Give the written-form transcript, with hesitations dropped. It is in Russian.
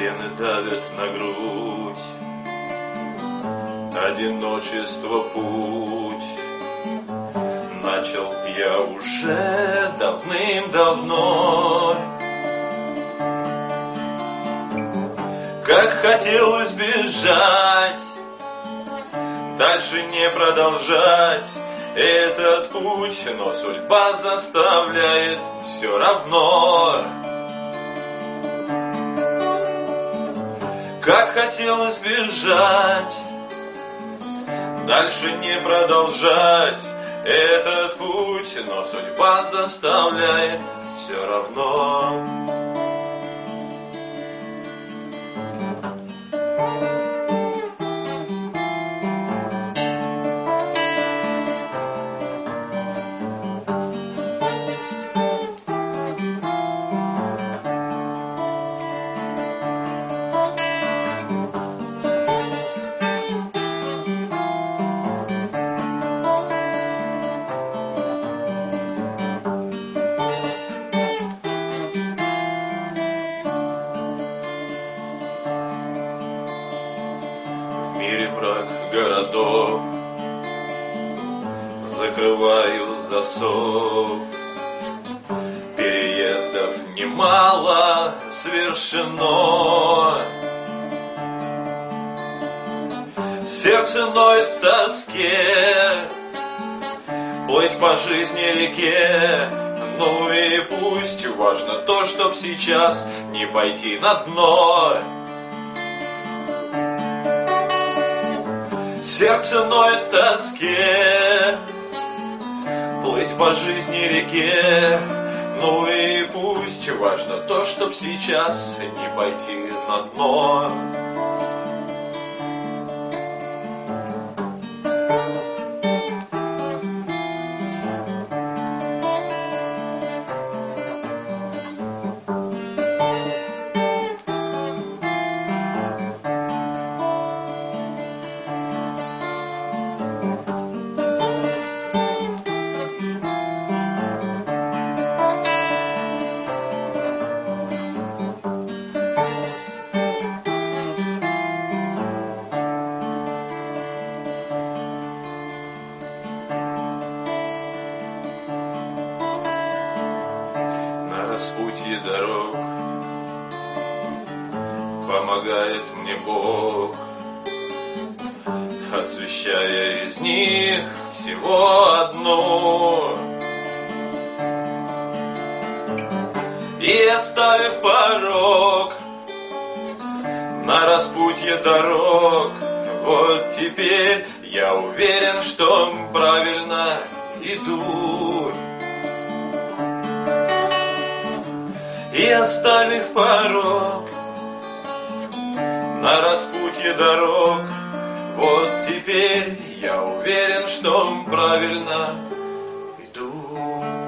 стены давят на грудь, одиночество путь. Начал я уже давным-давно. Как хотелось бежать, дальше не продолжать этот путь, но судьба заставляет все равно. Как хотелось бежать, дальше не продолжать этот путь, но судьба заставляет все равно. В мире брак городов, закрываю засов. Переездов немало совершено. Сердце ноет в тоске, плыть по жизни реке. Ну и пусть, важно то, чтоб сейчас не пойти на дно. Сердце ноет в тоске, плыть по жизни реке. Ну и пусть, важно то, чтоб сейчас не пойти на дно. На распутье дорог помогает мне Бог, освещая из них всего одну. И оставив порог на распутье дорог, вот теперь я уверен, что правильно иду. И оставив порог на распутье дорог, вот теперь я уверен, что правильно иду.